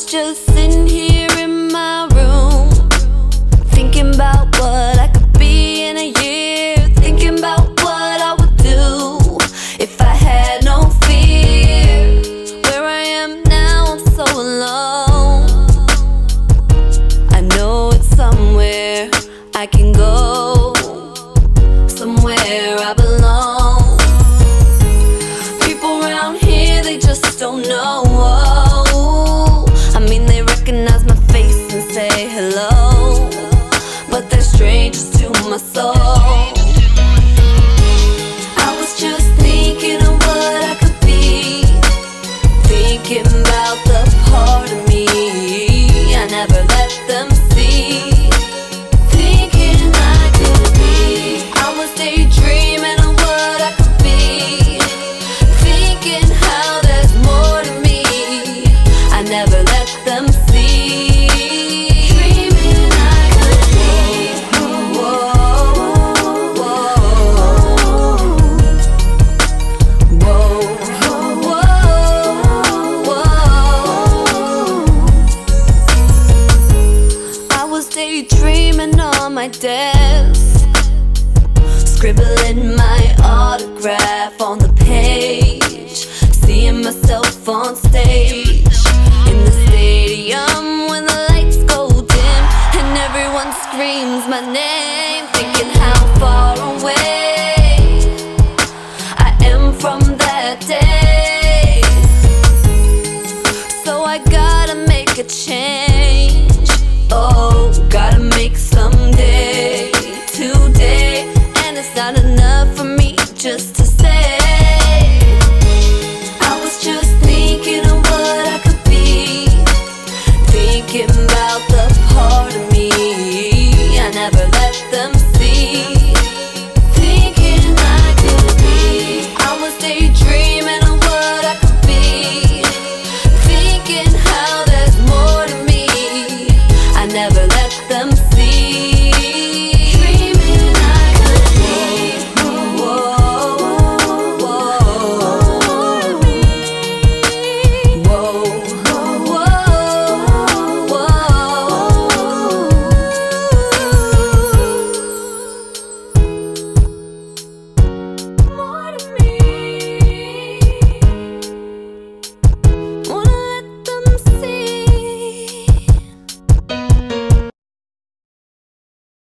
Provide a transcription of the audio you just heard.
just sitting here in my room, thinking about what I could be in a year, thinking about what I would do if I had no fear. Where I am now, I'm so alone. I know it's somewhere I can go, somewhere I belong. People around here, they just don't know. I mean, they recognize my face and say hello, but they're strangers to my soul. I was just thinking of what I could be, thinking about the part of me I never let them see, thinking I could be. I was daydreaming of what I could be, thinking how there's more to me I never let them see, dreaming I could be. Whoa, whoa, whoa, whoa, whoa. I was daydreaming on my desk, scribbling my autograph on the page, seeing myself on stage in the stadium when the lights go dim and everyone screams my name, thinking how far away I am from that day. So I gotta make a change, oh, gotta make some day today. And it's not enough for me just to